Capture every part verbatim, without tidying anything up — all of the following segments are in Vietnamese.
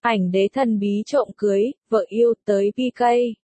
Ảnh đế thần bí trộm cưới, vợ yêu tới pê ca.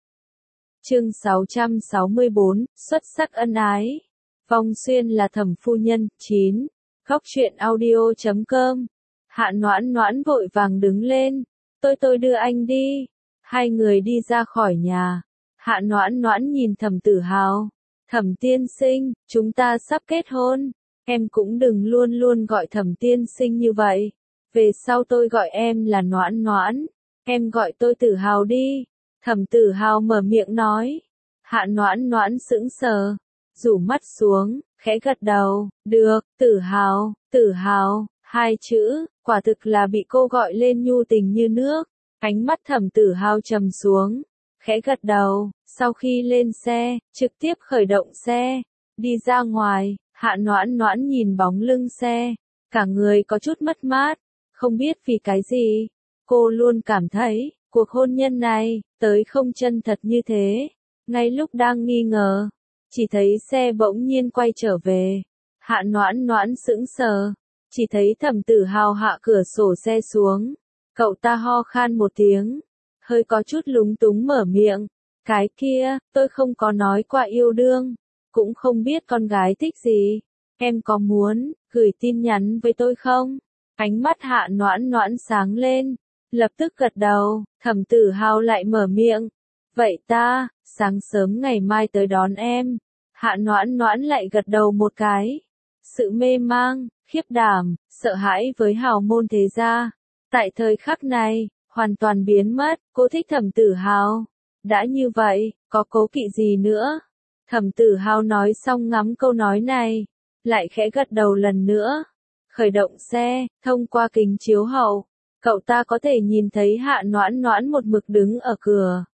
Chương sáu trăm sáu mươi bốn, xuất sắc ân ái. Vong Xuyên là thẩm phu nhân. chín. Góc truyện audio chấm com. Hạ Noãn Noãn vội vàng đứng lên. Tôi tôi đưa anh đi. Hai người đi ra khỏi nhà. Hạ Noãn Noãn nhìn Thẩm Tử Hào. Thẩm tiên sinh, chúng ta sắp kết hôn. Em cũng đừng luôn luôn gọi Thẩm tiên sinh như vậy. Về sau tôi gọi em là Noãn Noãn. Em gọi tôi Tử Hào đi. Thẩm Tử Hào mở miệng nói. Hạ Noãn Noãn sững sờ. Rủ mắt xuống, khẽ gật đầu. Được, Tử Hào, Tử Hào. Hai chữ, quả thực là bị cô gọi lên nhu tình như nước. Ánh mắt Thẩm Tử Hào trầm xuống. Khẽ gật đầu, sau khi lên xe, trực tiếp khởi động xe. Đi ra ngoài, Hạ Noãn Noãn nhìn bóng lưng xe. Cả người có chút mất mát. Không biết vì cái gì, cô luôn cảm thấy, cuộc hôn nhân này, tới không chân thật như thế. Ngay lúc đang nghi ngờ, chỉ thấy xe bỗng nhiên quay trở về. Hạ Noãn Noãn sững sờ, chỉ thấy Thẩm Tử Hào hạ cửa sổ xe xuống. Cậu ta ho khan một tiếng, hơi có chút lúng túng mở miệng. Cái kia, tôi không có nói qua yêu đương, cũng không biết con gái thích gì. Em có muốn gửi tin nhắn với tôi không? Ánh mắt Hạ Noãn Noãn sáng lên, lập tức gật đầu. Thẩm Tử Hào lại mở miệng. Vậy ta, sáng sớm ngày mai tới đón em. Hạ Noãn Noãn lại gật đầu một cái. Sự mê mang, khiếp đảm, sợ hãi với hào môn thế gia. Tại thời khắc này, hoàn toàn biến mất. Cô thích Thẩm Tử Hào. Đã như vậy, có cố kỵ gì nữa? Thẩm Tử Hào nói xong ngắm câu nói này, lại khẽ gật đầu lần nữa. Khởi động xe, thông qua kính chiếu hậu, cậu ta có thể nhìn thấy Hạ Noãn Noãn một mực đứng ở cửa.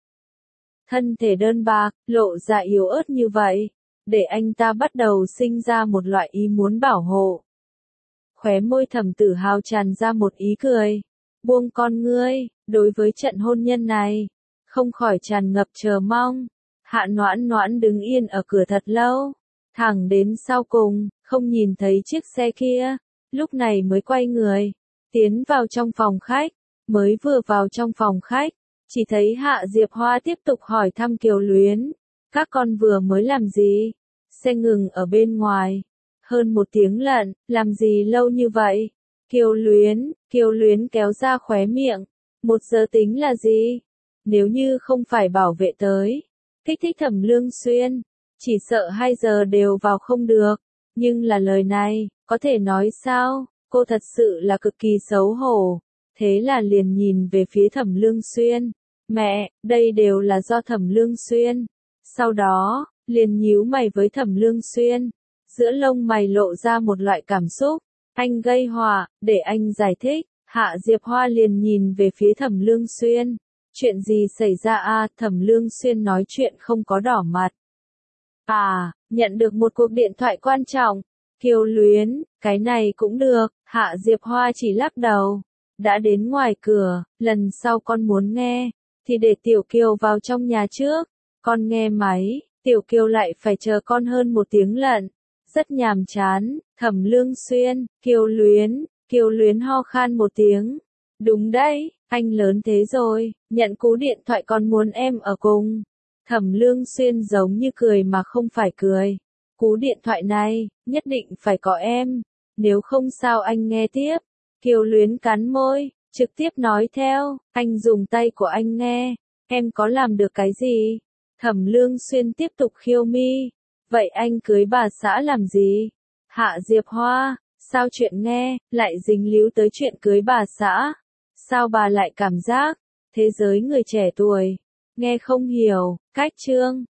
Thân thể đơn bạc, lộ ra yếu ớt như vậy, để anh ta bắt đầu sinh ra một loại ý muốn bảo hộ. Khóe môi Thẩm Tử Hào tràn ra một ý cười. Buông con ngươi, đối với trận hôn nhân này, không khỏi tràn ngập chờ mong. Hạ Noãn Noãn đứng yên ở cửa thật lâu, thẳng đến sau cùng, không nhìn thấy chiếc xe kia. Lúc này mới quay người, tiến vào trong phòng khách. Mới vừa vào trong phòng khách, chỉ thấy Hạ Diệp Hoa tiếp tục hỏi thăm Kiều Luyến. Các con vừa mới làm gì? Xe ngừng ở bên ngoài. Hơn một tiếng lận, làm gì lâu như vậy? Kiều Luyến, Kiều Luyến kéo ra khóe miệng. Một giờ tính là gì? Nếu như không phải bảo vệ tới, kích thích Thẩm Lương Xuyên, chỉ sợ hai giờ đều vào không được. Nhưng là lời này, có thể nói sao? Cô thật sự là cực kỳ xấu hổ. Thế là liền nhìn về phía Thẩm Lương Xuyên. Mẹ, đây đều là do Thẩm Lương Xuyên. Sau đó, liền nhíu mày với Thẩm Lương Xuyên. Giữa lông mày lộ ra một loại cảm xúc. Anh gây họa, để anh giải thích. Hạ Diệp Hoa liền nhìn về phía Thẩm Lương Xuyên. Chuyện gì xảy ra à? Thẩm Lương Xuyên nói chuyện không có đỏ mặt. À, nhận được một cuộc điện thoại quan trọng. Kiều Luyến, cái này cũng được. Hạ Diệp Hoa chỉ lắc đầu. Đã đến ngoài cửa, lần sau con muốn nghe, thì để Tiểu Kiều vào trong nhà trước. Con nghe máy, Tiểu Kiều lại phải chờ con hơn một tiếng lận. Rất nhàm chán. Thẩm Lương Xuyên, Kiều Luyến, Kiều Luyến ho khan một tiếng. Đúng đấy, anh lớn thế rồi, nhận cú điện thoại còn muốn em ở cùng. Thẩm Lương Xuyên giống như cười mà không phải cười. Cú điện thoại này, nhất định phải có em. Nếu không sao anh nghe tiếp. Kiều Luyến cắn môi, trực tiếp nói theo. Anh dùng tay của anh nghe. Em có làm được cái gì? Thẩm Lương Xuyên tiếp tục khiêu mi. Vậy anh cưới bà xã làm gì? Hạ Diệp Hoa, sao chuyện nghe, lại dính líu tới chuyện cưới bà xã? Sao bà lại cảm giác, thế giới người trẻ tuổi, nghe không hiểu, cách chương.